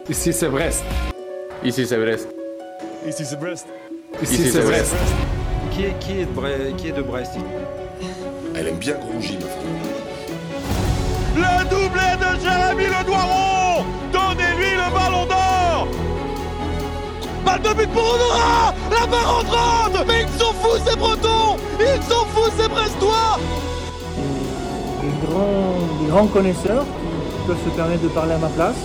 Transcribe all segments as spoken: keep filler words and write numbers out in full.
Ici c'est Brest. Ici c'est Brest. Ici c'est Brest. Ici c'est Brest. Qui est, qui est de Brest, qui est de Brest? Elle aime bien Grongy, ma femme. Le doublé de Jérémy Le Doiron. Donnez-lui le ballon d'or. Balle de but pour Honora. La barre rentrante. Mais ils sont fous ces Bretons. Ils sont fous ces Brestois. Des grands, des grands connaisseurs qui peuvent se permettre de parler à ma place.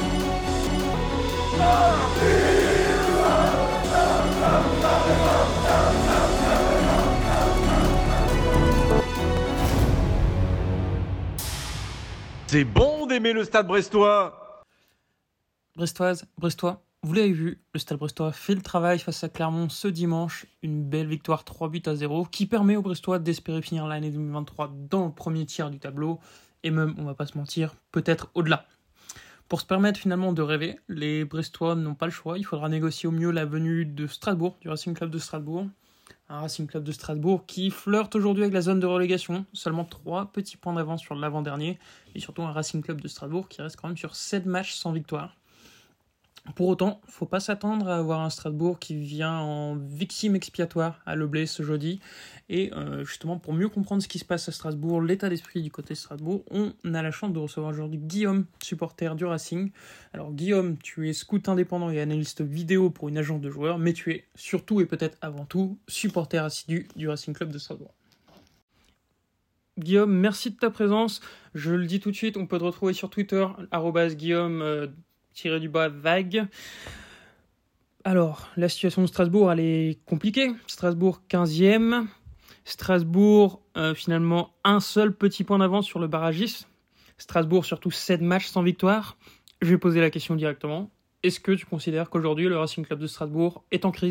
C'est bon d'aimer le Stade brestois. Brestoise, Brestois, vous l'avez vu, le Stade brestois fait le travail face à Clermont ce dimanche. Une belle victoire trois buts à zéro qui permet aux Brestois d'espérer finir l'année deux mille vingt-trois dans le premier tiers du tableau. Et même, on va pas se mentir, peut-être au-delà. Pour se permettre finalement de rêver, les Brestois n'ont pas le choix. Il faudra négocier au mieux la venue de Strasbourg, du Racing Club de Strasbourg. Un Racing Club de Strasbourg qui flirte aujourd'hui avec la zone de relégation. Seulement trois petits points d'avance sur l'avant-dernier. Et surtout un Racing Club de Strasbourg qui reste quand même sur sept matchs sans victoire. Pour autant, il ne faut pas s'attendre à avoir un Strasbourg qui vient en victime expiatoire à Le Blé ce jeudi. Et euh, justement, pour mieux comprendre ce qui se passe à Strasbourg, l'état d'esprit du côté de Strasbourg, on a la chance de recevoir aujourd'hui Guillaume, supporter du Racing. Alors Guillaume, tu es scout indépendant et analyste vidéo pour une agence de joueurs, mais tu es surtout et peut-être avant tout supporter assidu du Racing Club de Strasbourg. Guillaume, merci de ta présence. Je le dis tout de suite, on peut te retrouver sur Twitter, arobase Guillaume... Euh, tiré du bas vague. Alors, la situation de Strasbourg, elle est compliquée. Strasbourg quinzième. Strasbourg, euh, finalement, un seul petit point d'avance sur le barragiste. Strasbourg, surtout sept matchs sans victoire. Je vais poser la question directement. Est-ce que tu considères qu'aujourd'hui, le Racing Club de Strasbourg est en crise ?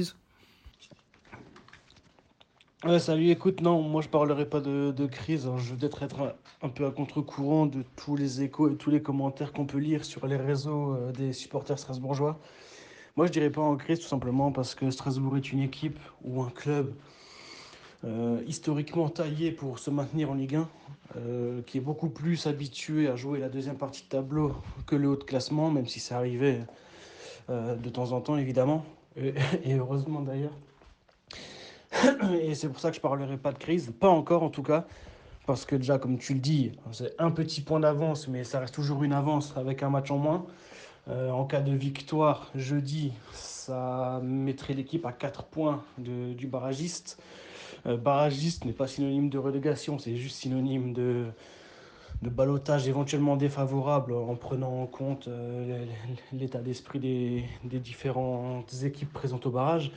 Ouais, salut, écoute, non, moi je parlerai pas de, de crise, hein. Je veux peut-être être un, un peu à contre-courant de tous les échos et tous les commentaires qu'on peut lire sur les réseaux euh, des supporters strasbourgeois. Moi je dirais pas en crise tout simplement parce que Strasbourg est une équipe ou un club euh, historiquement taillé pour se maintenir en Ligue un, euh, qui est beaucoup plus habitué à jouer la deuxième partie de tableau que le haut de classement, même si ça arrivait euh, de temps en temps évidemment, et, et heureusement d'ailleurs. Et c'est pour ça que je ne parlerai pas de crise, pas encore en tout cas, parce que déjà comme tu le dis, c'est un petit point d'avance, mais ça reste toujours une avance avec un match en moins. Euh, en cas de victoire jeudi, ça mettrait l'équipe à quatre points de, du barragiste. Euh, barragiste n'est pas synonyme de relégation, c'est juste synonyme de, de ballottage éventuellement défavorable en prenant en compte euh, l'état d'esprit des, des différentes équipes présentes au barrage.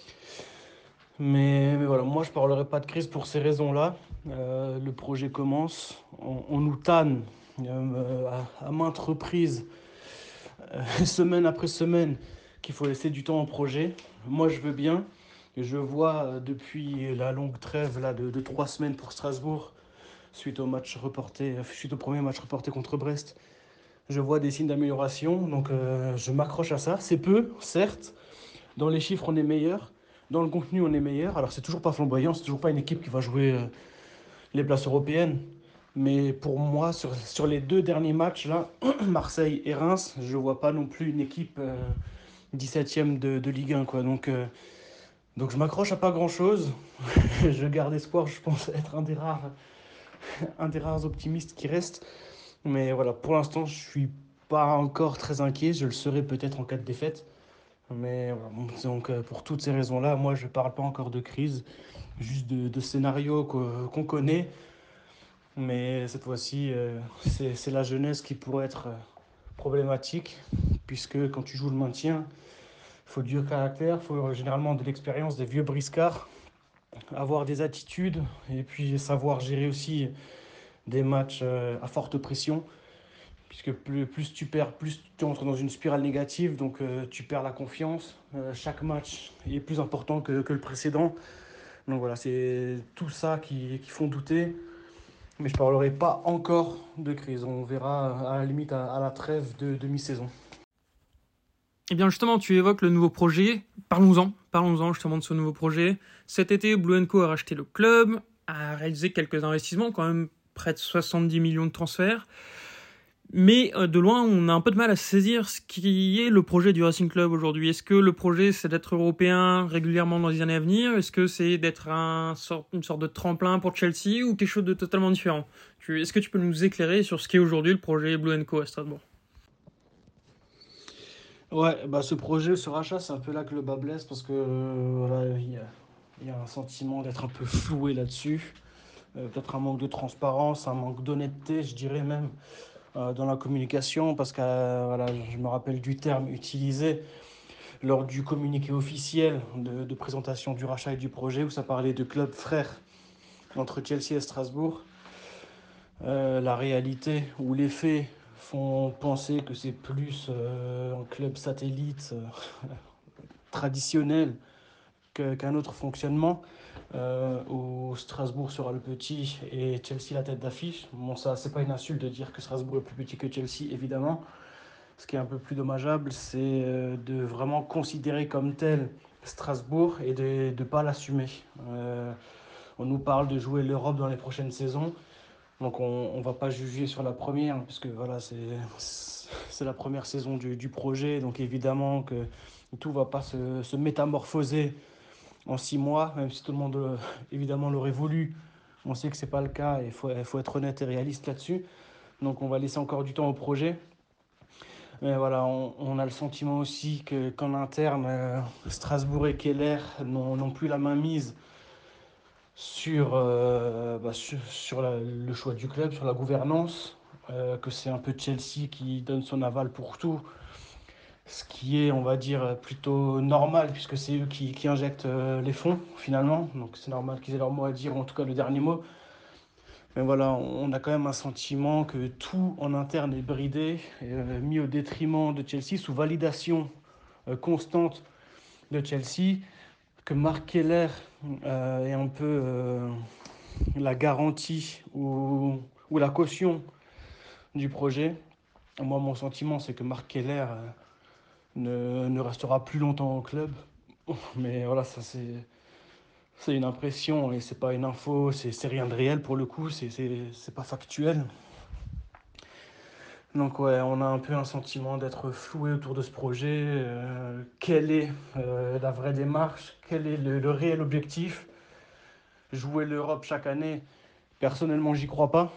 Mais, mais voilà, moi je ne parlerai pas de crise pour ces raisons-là. Euh, le projet commence, on, on nous tanne euh, à, à maintes reprises, euh, semaine après semaine, qu'il faut laisser du temps au projet. Moi je veux bien, et je vois euh, depuis la longue trêve là, de, de trois semaines pour Strasbourg, suite au, match reporté, suite au premier match reporté contre Brest, je vois des signes d'amélioration, donc euh, je m'accroche à ça. C'est peu, certes, dans les chiffres on est meilleur. Dans le contenu, on est meilleur. Alors, c'est toujours pas flamboyant, c'est toujours pas une équipe qui va jouer euh, les places européennes. Mais pour moi, sur, sur les deux derniers matchs, là, Marseille et Reims, je vois pas non plus une équipe euh, dix-septième de, de Ligue un, quoi. Donc, euh, donc je m'accroche à pas grand-chose. Je garde espoir, je pense être un des rares, un des rares optimistes qui restent. Mais voilà, pour l'instant, je suis pas encore très inquiet. Je le serai peut-être en cas de défaite. Mais voilà, donc pour toutes ces raisons-là, moi je ne parle pas encore de crise, juste de, de scénarios qu'on, qu'on connaît. Mais cette fois-ci, euh, c'est, c'est la jeunesse qui pourrait être problématique, puisque quand tu joues le maintien, il faut du caractère, il faut généralement de l'expérience, des vieux briscards, avoir des attitudes et puis savoir gérer aussi des matchs à forte pression. Puisque plus, plus tu perds, plus tu entres dans une spirale négative, donc euh, tu perds la confiance. Euh, chaque match est plus important que, que le précédent. Donc voilà, c'est tout ça qui, qui font douter. Mais je ne parlerai pas encore de crise. On verra à la limite à, à la trêve de, de mi-saison. Eh bien justement, tu évoques le nouveau projet. Parlons-en. Parlons-en justement de ce nouveau projet. Cet été, Blue and Co a racheté le club, a réalisé quelques investissements, quand même près de soixante-dix millions de transferts. Mais euh, de loin, on a un peu de mal à saisir ce qui est le projet du Racing Club aujourd'hui. Est-ce que le projet, c'est d'être européen régulièrement dans les années à venir ? Est-ce que c'est d'être un sort, une sorte de tremplin pour Chelsea ou quelque chose de totalement différent ? tu, Est-ce que tu peux nous éclairer sur ce qu'est aujourd'hui le projet Blue and Co à Strasbourg ? Ouais, bah ce projet, ce rachat, c'est un peu là que le bas blesse parce que euh, voilà, il y a, il y a un sentiment d'être un peu floué là-dessus. Euh, peut-être un manque de transparence, un manque d'honnêteté, je dirais même. Dans la communication, parce que euh, voilà, je me rappelle du terme utilisé lors du communiqué officiel de, de présentation du rachat et du projet, où ça parlait de club frère entre Chelsea et Strasbourg. Euh, la réalité ou les faits font penser que c'est plus euh, un club satellite euh, traditionnel que, qu'un autre fonctionnement. Euh, où Strasbourg sera le petit et Chelsea la tête d'affiche. Bon, ça, c'est pas une insulte de dire que Strasbourg est plus petit que Chelsea, évidemment. Ce qui est un peu plus dommageable, c'est euh, de vraiment considérer comme tel Strasbourg et de ne pas l'assumer. Euh, on nous parle de jouer l'Europe dans les prochaines saisons, donc on ne va pas juger sur la première, parce que voilà, c'est, c'est la première saison du, du projet, donc évidemment que tout ne va pas se, se métamorphoser en six mois, même si tout le monde euh, évidemment l'aurait voulu. On sait que ce n'est pas le cas et il faut, faut être honnête et réaliste là-dessus. Donc on va laisser encore du temps au projet. Mais voilà, on, on a le sentiment aussi que, qu'en interne, euh, Strasbourg et Keller n'ont, n'ont plus la main mise sur, euh, bah, sur, sur la, le choix du club, sur la gouvernance, euh, que c'est un peu Chelsea qui donne son aval pour tout. Ce qui est, on va dire, plutôt normal, puisque c'est eux qui, qui injectent euh, les fonds, finalement. Donc c'est normal qu'ils aient leur mot à dire, ou en tout cas le dernier mot. Mais voilà, on a quand même un sentiment que tout en interne est bridé, euh, mis au détriment de Chelsea, sous validation euh, constante de Chelsea, que Marc Keller euh, est un peu euh, la garantie ou, ou la caution du projet. Moi, mon sentiment, c'est que Marc Keller... Euh, Ne, ne restera plus longtemps au club. Mais voilà, ça c'est, c'est une impression et c'est pas une info, c'est, c'est rien de réel pour le coup, c'est, c'est, c'est pas factuel. Donc ouais, on a un peu un sentiment d'être floué autour de ce projet. Euh, quelle est euh, la vraie démarche ? Quel est le, le réel objectif ? Jouer l'Europe chaque année, personnellement j'y crois pas.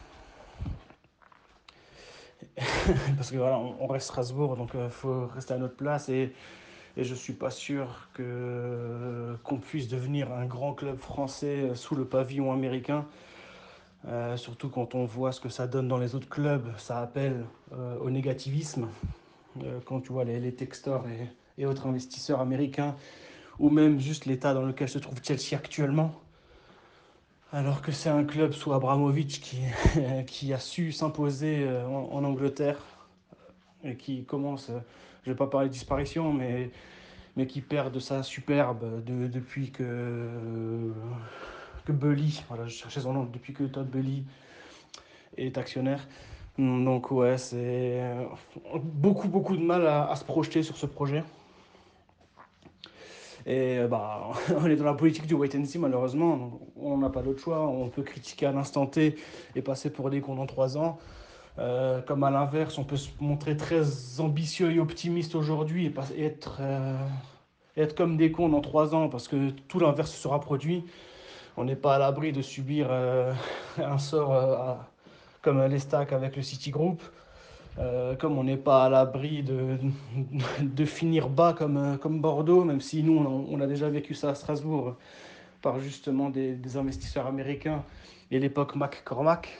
Parce que voilà, on reste Strasbourg, donc il euh, faut rester à notre place et, et je suis pas sûr que, euh, qu'on puisse devenir un grand club français sous le pavillon américain. Euh, surtout quand on voit ce que ça donne dans les autres clubs, ça appelle euh, au négativisme. Euh, quand tu vois les, les Textors et, et autres investisseurs américains, ou même juste l'état dans lequel se trouve Chelsea actuellement. Alors que c'est un club sous Abramovich qui, qui a su s'imposer en, en Angleterre et qui commence, je ne vais pas parler de disparition, mais, mais qui perd de sa superbe de, depuis que, que Bully, voilà, je cherchais son nom, depuis que Todd Bully est actionnaire. Donc ouais, c'est beaucoup, beaucoup de mal à, à se projeter sur ce projet. Et bah, on est dans la politique du wait and see, malheureusement. On n'a pas d'autre choix. On peut critiquer à l'instant T et passer pour des cons dans trois ans. Euh, comme à l'inverse, on peut se montrer très ambitieux et optimiste aujourd'hui et, pas, et être, euh, être comme des cons dans trois ans parce que tout l'inverse sera produit. On n'est pas à l'abri de subir euh, un sort euh, à, comme les stacks avec le Citigroup. Euh, comme on n'est pas à l'abri de, de finir bas comme, comme Bordeaux, même si nous, on, on a déjà vécu ça à Strasbourg par justement des, des investisseurs américains et l'époque McCormack.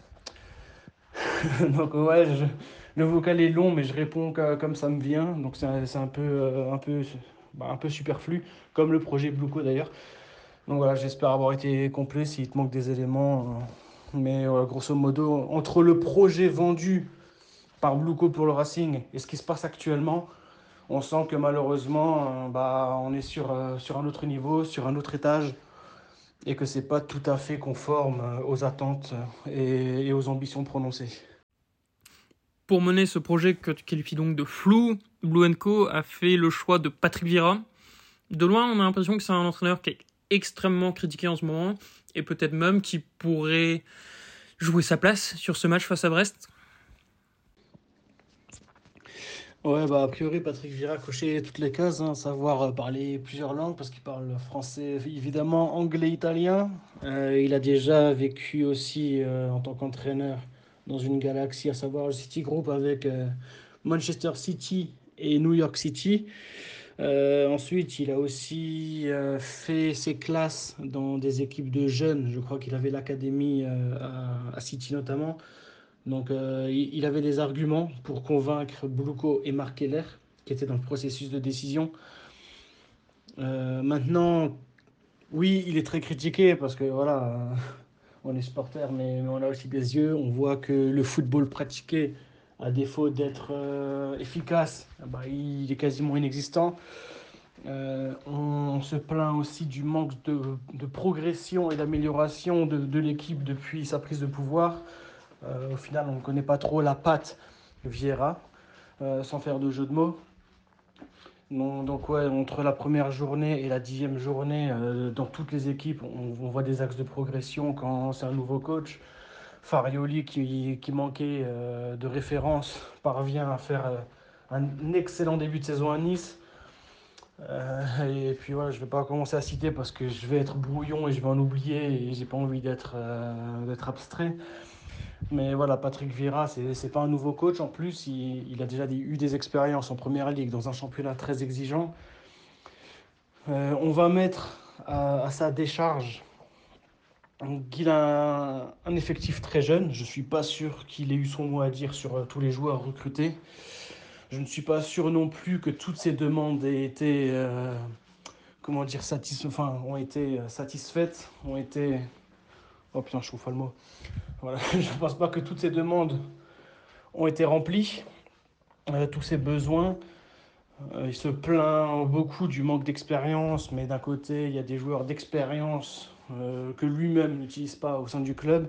Donc ouais, je, le vocal est long, mais je réponds comme ça me vient, donc c'est, c'est un, peu, un, peu, bah, un peu superflu, comme le projet Blue Co d'ailleurs. Donc voilà, j'espère avoir été complet s'il te manque des éléments. Mais euh, grosso modo, entre le projet vendu par Blue Co pour le Racing et ce qui se passe actuellement, on sent que malheureusement, euh, bah, on est sur, euh, sur un autre niveau, sur un autre étage, et que c'est pas tout à fait conforme euh, aux attentes et, et aux ambitions prononcées. Pour mener ce projet que tu qualifies donc de flou, Blue and Co a fait le choix de Patrick Vieira. De loin, on a l'impression que c'est un entraîneur qui est extrêmement critiqué en ce moment, et peut-être même qui pourrait jouer sa place sur ce match face à Brest. Ouais, bah, a priori, Patrick Vieira cochait toutes les cases, hein, savoir euh, parler plusieurs langues, parce qu'il parle français, évidemment, anglais, italien. Euh, il a déjà vécu aussi euh, en tant qu'entraîneur dans une galaxie, à savoir le City Group avec euh, Manchester City et New York City. Euh, ensuite, il a aussi euh, fait ses classes dans des équipes de jeunes. Je crois qu'il avait l'académie euh, à, à City notamment. Donc, euh, il, il avait des arguments pour convaincre Bluko et Mark Keller, qui étaient dans le processus de décision. Euh, maintenant, oui, il est très critiqué parce que voilà, euh, on est supporter, mais, mais on a aussi des yeux. On voit que le football pratiqué, à défaut d'être euh, efficace, bah, il est quasiment inexistant. Euh, on se plaint aussi du manque de, de progression et d'amélioration de, de l'équipe depuis sa prise de pouvoir. Euh, au final, on ne connaît pas trop la patte Vieira, euh, sans faire de jeu de mots. Non, donc ouais, entre la première journée et la dixième journée, euh, dans toutes les équipes, on, on voit des axes de progression quand c'est un nouveau coach. Farioli, qui, qui manquait euh, de référence, parvient à faire euh, un excellent début de saison à Nice. Euh, et puis voilà, je vais pas commencer à citer parce que je vais être brouillon et je vais en oublier et j'ai pas envie d'être euh, d'être abstrait. Mais voilà, Patrick Vieira, c'est c'est pas un nouveau coach en plus, il, il a déjà des- eu des expériences en première ligue dans un championnat très exigeant. Euh, on va mettre à, à sa décharge qu'il a un, un effectif très jeune. Je suis pas sûr qu'il ait eu son mot à dire sur euh, tous les joueurs recrutés. Je ne suis pas sûr non plus que toutes ces demandes aient été euh, comment dire, satisf... enfin, ont été euh, satisfaites, ont été... Oh putain, je trouve pas le mot. Voilà. Je ne pense pas que toutes ces demandes ont été remplies, euh, tous ces besoins. Euh, il se plaint beaucoup du manque d'expérience, mais d'un côté, il y a des joueurs d'expérience euh, que lui-même n'utilise pas au sein du club.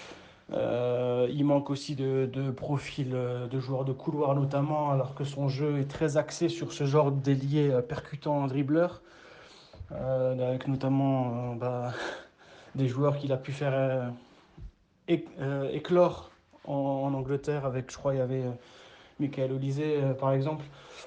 Euh, il manque aussi de, de profils euh, de joueurs de couloir notamment, alors que son jeu est très axé sur ce genre d'ailier euh, percutant dribbleur, euh, avec notamment euh, bah, des joueurs qu'il a pu faire euh, éc- euh, éclore en, en Angleterre avec, je crois, il y avait euh, Michael Olise euh, par exemple.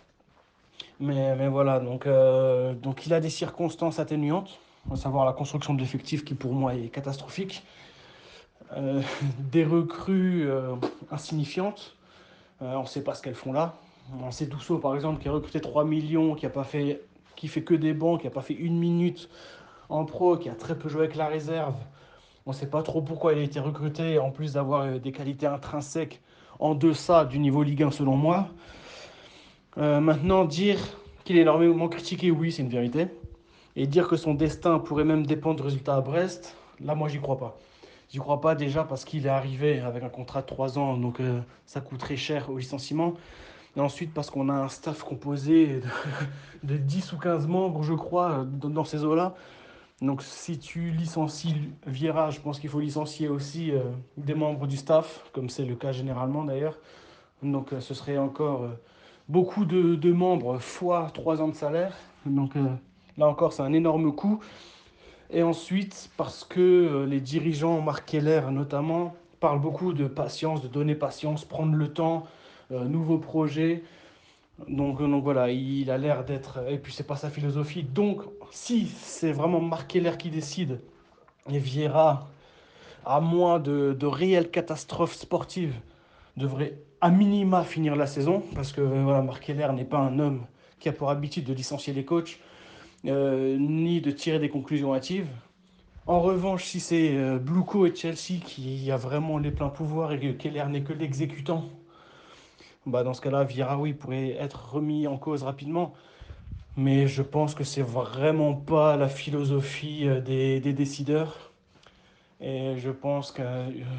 Mais, mais voilà, donc, euh, donc il a des circonstances atténuantes, à savoir la construction de l'effectif qui pour moi est catastrophique, euh, des recrues euh, insignifiantes, euh, on ne sait pas ce qu'elles font là. On sait Douceau par exemple qui a recruté trois millions, qui a pas fait, qui fait que des bancs, qui n'a pas fait une minute en pro, qui a très peu joué avec la réserve. On ne sait pas trop pourquoi il a été recruté, en plus d'avoir euh, des qualités intrinsèques en deçà du niveau Ligue un selon moi. Euh, maintenant, dire qu'il est énormément critiqué, oui, c'est une vérité. Et dire que son destin pourrait même dépendre du résultat à Brest, là, moi, j'y crois pas. J'y crois pas déjà parce qu'il est arrivé avec un contrat de trois ans, donc euh, ça coûterait cher au licenciement. Et ensuite parce qu'on a un staff composé de, de dix ou quinze membres, je crois, dans, dans ces eaux-là. Donc si tu licencies Vieira, je pense qu'il faut licencier aussi euh, des membres du staff, comme c'est le cas généralement d'ailleurs. Donc euh, ce serait encore euh, beaucoup de, de membres fois trois ans de salaire. Donc euh, là encore, c'est un énorme coût. Et ensuite, parce que euh, les dirigeants, Mark Keller notamment, parlent beaucoup de patience, de donner patience, prendre le temps, euh, nouveaux projets. Donc, euh, donc voilà, il a l'air d'être... Et puis c'est pas sa philosophie. Donc si c'est vraiment Mark Keller qui décide, et Vieira, à moins de, de réelles catastrophes sportives, devrait à minima finir la saison, parce que voilà, Mark Keller n'est pas un homme qui a pour habitude de licencier les coachs, euh, ni de tirer des conclusions hâtives. En revanche, si c'est euh, Bluco et Chelsea qui a vraiment les pleins pouvoirs et que Keller n'est que l'exécutant, bah dans ce cas-là, Vieira, oui, pourrait être remis en cause rapidement. Mais je pense que c'est vraiment pas la philosophie euh, des, des décideurs. Et je pense que,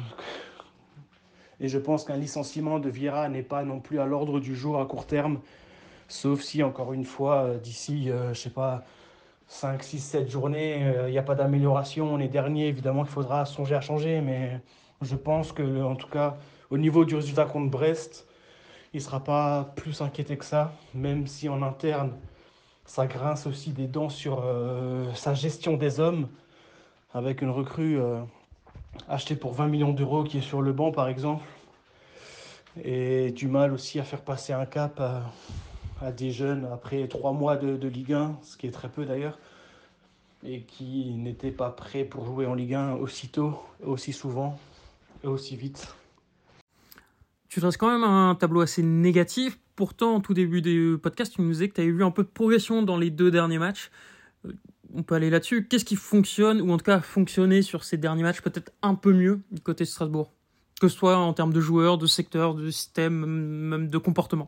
et je pense qu'un licenciement de Vieira n'est pas non plus à l'ordre du jour à court terme. Sauf si, encore une fois, euh, d'ici, euh, je sais pas, cinq, six, sept journées, il euh, n'y a pas d'amélioration. On est dernier, évidemment qu'il faudra songer à changer. Mais je pense que, en tout cas, au niveau du résultat contre Brest, il ne sera pas plus inquiété que ça. Même si en interne, ça grince aussi des dents sur euh, sa gestion des hommes. Avec une recrue euh, achetée pour vingt millions d'euros qui est sur le banc, par exemple. et du mal aussi à faire passer un cap à, à des jeunes après trois mois de, de Ligue un, ce qui est très peu d'ailleurs, et qui n'étaient pas prêts pour jouer en Ligue un aussitôt, aussi souvent et aussi vite. Tu dresses quand même un tableau assez négatif. Pourtant, en tout début du podcast, tu nous disais que tu avais vu un peu de progression dans les deux derniers matchs. On peut aller là-dessus. Qu'est-ce qui fonctionne, ou en tout cas a fonctionné sur ces derniers matchs, peut-être un peu mieux du côté de Strasbourg, que ce soit en termes de joueurs, de secteur, de système, même de comportement?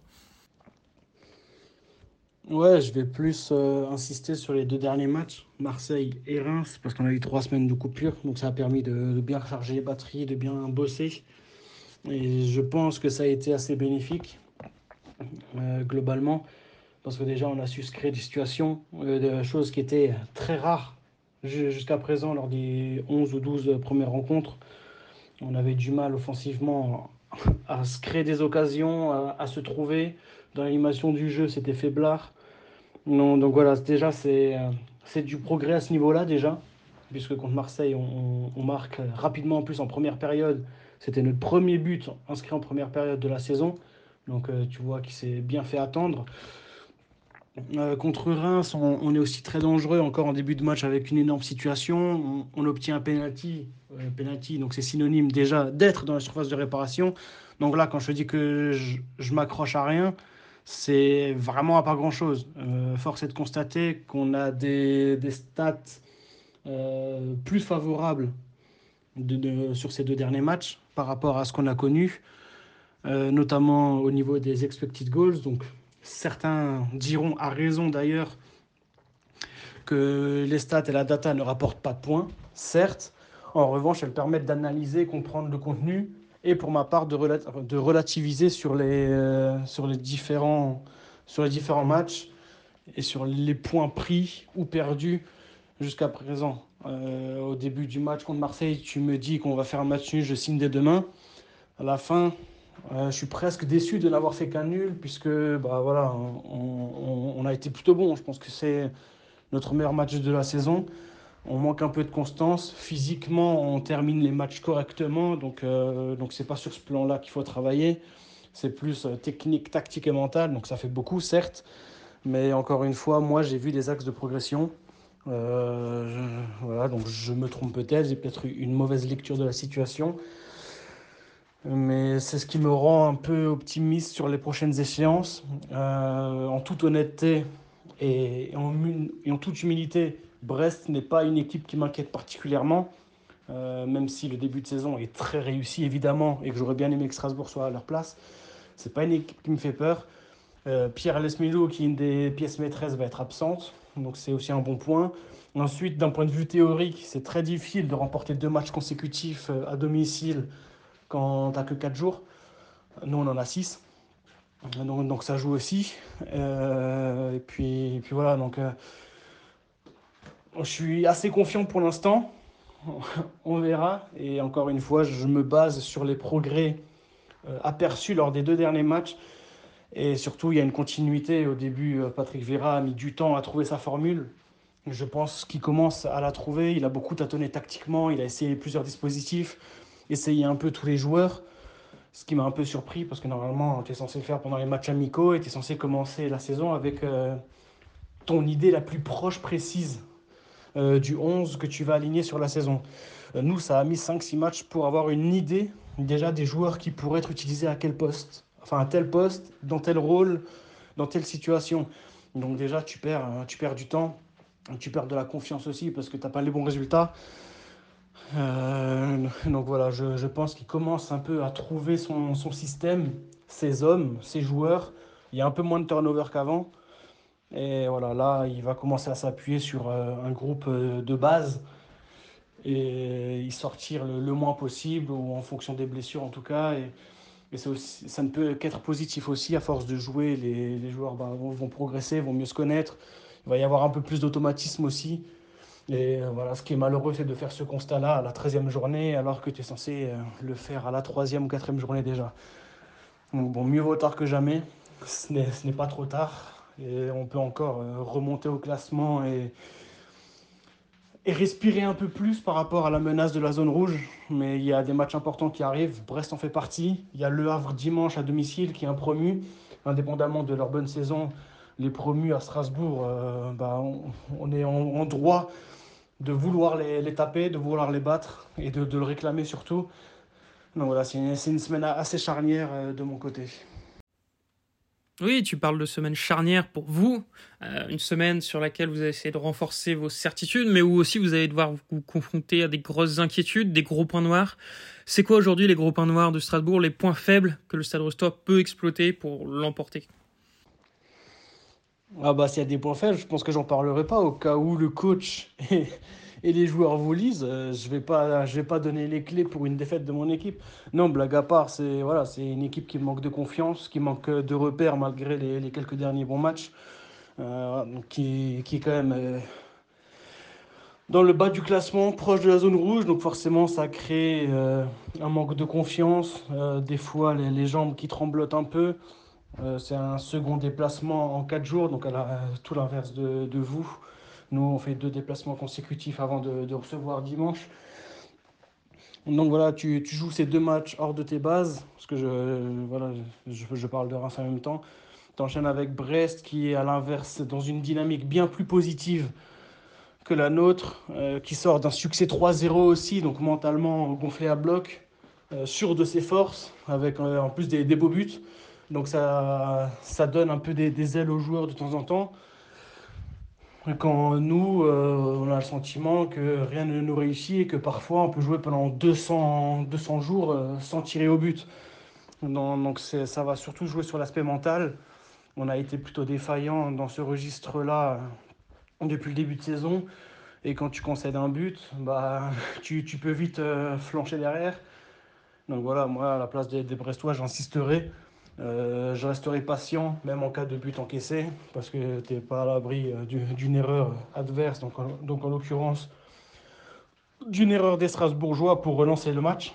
Ouais, je vais plus euh, insister sur les deux derniers matchs, Marseille et Reims, parce qu'on a eu trois semaines de coupure, donc ça a permis de, de bien recharger les batteries, de bien bosser. Et je pense que ça a été assez bénéfique, euh, globalement, parce que déjà on a su se créer des situations, euh, de choses qui étaient très rares jusqu'à présent lors des onze ou douze premières rencontres. On avait du mal offensivement à se créer des occasions, à, à se trouver. Dans l'animation du jeu, c'était faiblard. Non, donc voilà, déjà, c'est, euh, c'est du progrès à ce niveau-là, déjà. Puisque contre Marseille, on, on, on marque rapidement, en plus en première période. C'était notre premier but inscrit en première période de la saison. Donc euh, tu vois qu'il s'est bien fait attendre. Euh, contre Reims, on, on est aussi très dangereux encore en début de match avec une énorme situation. On, on obtient un penalty. Euh, penalty, donc c'est synonyme déjà d'être dans la surface de réparation. Donc là, quand je dis que je, je m'accroche à rien, c'est vraiment à pas grand-chose. Euh, force est de constater qu'on a des, des stats euh, plus favorables de, de, sur ces deux derniers matchs par rapport à ce qu'on a connu, euh, notamment au niveau des expected goals. Donc certains diront, à raison d'ailleurs, que les stats et la data ne rapportent pas de points, certes. En revanche, elles permettent d'analyser, comprendre le contenu et pour ma part de, rela- de relativiser sur les, euh, sur, les différents, sur les différents matchs et sur les points pris ou perdus jusqu'à présent. Euh, au début du match contre Marseille, tu me dis qu'on va faire un match nul, je signe dès demain. À la fin, euh, je suis presque déçu de n'avoir fait qu'un nul puisque bah, voilà, on, on, on a été plutôt bon. Je pense que c'est notre meilleur match de la saison. On manque un peu de constance. Physiquement, on termine les matchs correctement. Donc, euh, donc c'est pas sur ce plan-là qu'il faut travailler. C'est plus euh, technique, tactique et mental. Donc, ça fait beaucoup, certes. Mais encore une fois, moi, j'ai vu des axes de progression. Euh, je, voilà, donc je me trompe peut-être. J'ai peut-être eu une mauvaise lecture de la situation. Mais c'est ce qui me rend un peu optimiste sur les prochaines échéances. Euh, en toute honnêteté et en, et en toute humilité, Brest n'est pas une équipe qui m'inquiète particulièrement, euh, même si le début de saison est très réussi évidemment et que j'aurais bien aimé que Strasbourg soit à leur place. C'est pas une équipe qui me fait peur. Euh, Pierre Lesmelou, qui est une des pièces maîtresses, va être absente, donc c'est aussi un bon point. Ensuite, d'un point de vue théorique, c'est très difficile de remporter deux matchs consécutifs à domicile quand tu n'as que quatre jours. Nous, on en a six. Donc, donc ça joue aussi. Euh, et, puis, et puis voilà, donc euh, je suis assez confiant pour l'instant. On verra. Et encore une fois, je me base sur les progrès euh, aperçus lors des deux derniers matchs. Et surtout, il y a une continuité. Au début, Patrick Vieira a mis du temps à trouver sa formule. Je pense qu'il commence à la trouver. Il a beaucoup tâtonné tactiquement. Il a essayé plusieurs dispositifs, essayé un peu tous les joueurs. Ce qui m'a un peu surpris parce que normalement, tu es censé le faire pendant les matchs amicaux et tu es censé commencer la saison avec euh, ton idée la plus proche, précise euh, du onze que tu vas aligner sur la saison. Euh, nous, ça a mis cinq six matchs pour avoir une idée déjà des joueurs qui pourraient être utilisés à quel poste. Enfin, à tel poste, dans tel rôle, dans telle situation. Donc déjà, tu perds, tu perds du temps, tu perds de la confiance aussi parce que tu n'as pas les bons résultats. Euh, donc voilà, je, je pense qu'il commence un peu à trouver son, son système, ses hommes, ses joueurs. Il y a un peu moins de turnover qu'avant. Et voilà, là, il va commencer à s'appuyer sur euh, un groupe euh, de base et y sortir le, le moins possible, ou en fonction des blessures en tout cas. Et, et c'est aussi, ça ne peut qu'être positif aussi, à force de jouer, les, les joueurs bah, vont, vont progresser, vont mieux se connaître. Il va y avoir un peu plus d'automatisme aussi. Et voilà, ce qui est malheureux, c'est de faire ce constat-là à la treizième journée, alors que tu es censé le faire à la troisième ou quatrième journée déjà. Donc bon, mieux vaut tard que jamais. Ce n'est, ce n'est pas trop tard. Et on peut encore remonter au classement et, et respirer un peu plus par rapport à la menace de la zone rouge. Mais il y a des matchs importants qui arrivent. Brest en fait partie. Il y a Le Havre dimanche à domicile qui est un promu. Indépendamment de leur bonne saison, les promus à Strasbourg, euh, bah, on, on est en, en droit de vouloir les, les taper, de vouloir les battre et de, de le réclamer surtout. Donc voilà, c'est une, c'est une semaine assez charnière euh, de mon côté. Oui, tu parles de semaine charnière pour vous, euh, une semaine sur laquelle vous allez essayer de renforcer vos certitudes, mais où aussi vous allez devoir vous confronter à des grosses inquiétudes, des gros points noirs. C'est quoi aujourd'hui les gros points noirs de Strasbourg, les points faibles que le Stade Brestois peut exploiter pour l'emporter? Ah bah s'il y a des points faibles, je pense que j'en parlerai pas au cas où le coach et, et les joueurs vous lisent. Euh, je vais pas, je vais pas donner les clés pour une défaite de mon équipe. Non, blague à part, c'est voilà, c'est une équipe qui manque de confiance, qui manque de repères malgré les, les quelques derniers bons matchs, euh, qui, qui est quand même euh, dans le bas du classement, proche de la zone rouge. Donc forcément, ça crée euh, un manque de confiance. Euh, des fois, les, les jambes qui tremblotent un peu. Euh, c'est un second déplacement en quatre jours, donc à la, tout l'inverse de, de vous. Nous, on fait deux déplacements consécutifs avant de, de recevoir dimanche. Donc voilà, tu, tu joues ces deux matchs hors de tes bases, parce que je, voilà, je, je parle de Reims en même temps. Tu enchaînes avec Brest, qui est à l'inverse dans une dynamique bien plus positive que la nôtre, euh, qui sort d'un succès trois zéro aussi, donc mentalement gonflé à bloc, euh, sûr de ses forces, avec euh, en plus des, des beaux buts. Donc ça, ça donne un peu des, des ailes aux joueurs de temps en temps. Quand nous, euh, on a le sentiment que rien ne nous réussit et que parfois on peut jouer pendant deux cents, deux cents jours euh, sans tirer au but. Donc, donc c'est, ça va surtout jouer sur l'aspect mental. On a été plutôt défaillant dans ce registre-là euh, depuis le début de saison. Et quand tu concèdes un but, bah, tu, tu peux vite euh, flancher derrière. Donc voilà, moi à la place des, des Brestois, j'insisterai. Euh, je resterai patient, même en cas de but encaissé, parce que tu n'es pas à l'abri euh, du, d'une erreur adverse, donc en, donc en l'occurrence d'une erreur des Strasbourgeois pour relancer le match.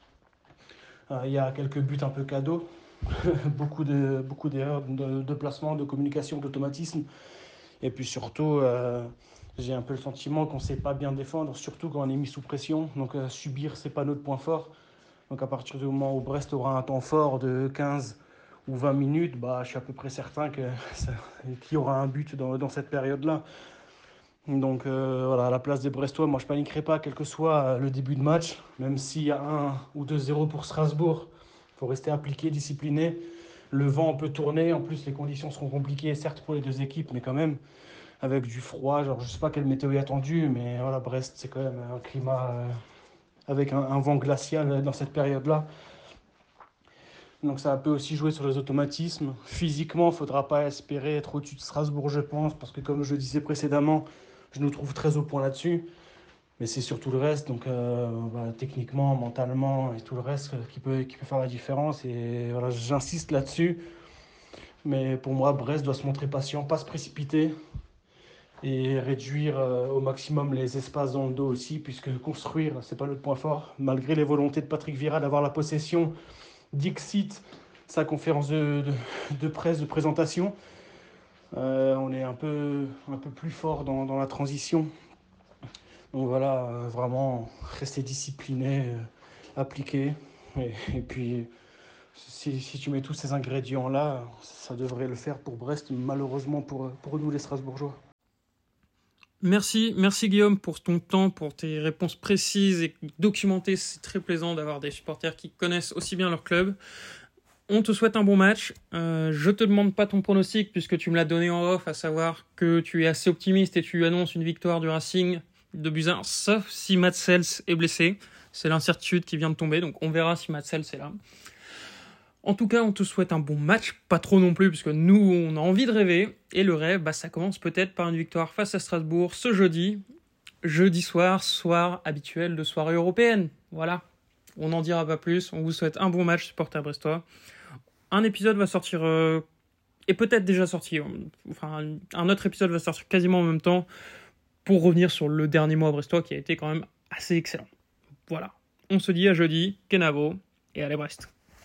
Il euh, y a quelques buts un peu cadeaux, beaucoup, de, beaucoup d'erreurs de, de placement, de communication, d'automatisme. Et puis surtout, euh, j'ai un peu le sentiment qu'on ne sait pas bien défendre, surtout quand on est mis sous pression. Donc euh, subir, ce n'est pas notre point fort. Donc à partir du moment où Brest aura un temps fort de quinze ou vingt minutes, bah, je suis à peu près certain que ça, qu'il y aura un but dans, dans cette période-là. Donc euh, voilà, à la place des Brestois, moi je ne paniquerai pas, quel que soit le début de match. Même s'il y a un ou deux zéro pour Strasbourg, il faut rester appliqué, discipliné. Le vent peut tourner, en plus les conditions seront compliquées, certes pour les deux équipes, mais quand même avec du froid. Genre, je ne sais pas quelle météo est attendue, mais voilà, Brest c'est quand même un climat euh, avec un, un vent glacial dans cette période-là. Donc ça peut aussi jouer sur les automatismes. Physiquement, il ne faudra pas espérer être au-dessus de Strasbourg, je pense, parce que comme je le disais précédemment, je nous trouve très au point là-dessus. Mais c'est surtout le reste, donc euh, voilà, techniquement, mentalement et tout le reste qui peut, qui peut faire la différence. Et voilà, j'insiste là-dessus. Mais pour moi, Brest doit se montrer patient, pas se précipiter et réduire euh, au maximum les espaces dans le dos aussi, puisque construire, c'est pas notre point fort. Malgré les volontés de Patrick Vieira d'avoir la possession, Dixit, sa conférence de, de, de presse, de présentation, euh, on est un peu, un peu plus fort dans, dans la transition. Donc voilà, euh, vraiment rester discipliné, euh, appliqué. Et, et puis, si, si tu mets tous ces ingrédients-là, ça devrait le faire pour Brest, malheureusement pour, pour nous les Strasbourgeois. Merci, merci Guillaume pour ton temps, pour tes réponses précises et documentées. C'est très plaisant d'avoir des supporters qui connaissent aussi bien leur club. On te souhaite un bon match. Euh, je te demande pas ton pronostic puisque tu me l'as donné en off, à savoir que tu es assez optimiste et tu annonces une victoire du Racing de buts à un, sauf si Mats Sels est blessé. C'est l'incertitude qui vient de tomber, donc on verra si Mats Sels est là. En tout cas, on te souhaite un bon match, pas trop non plus, puisque nous, on a envie de rêver. Et le rêve, bah, ça commence peut-être par une victoire face à Strasbourg ce jeudi. Jeudi soir, soir habituel de soirée européenne. Voilà, on n'en dira pas plus. On vous souhaite un bon match, supporters brestois. Un épisode va sortir, euh, est peut-être déjà sorti. Enfin, un autre épisode va sortir quasiment en même temps pour revenir sur le dernier mois brestois qui a été quand même assez excellent. Voilà, on se dit à jeudi, Kenavo, et allez Brest.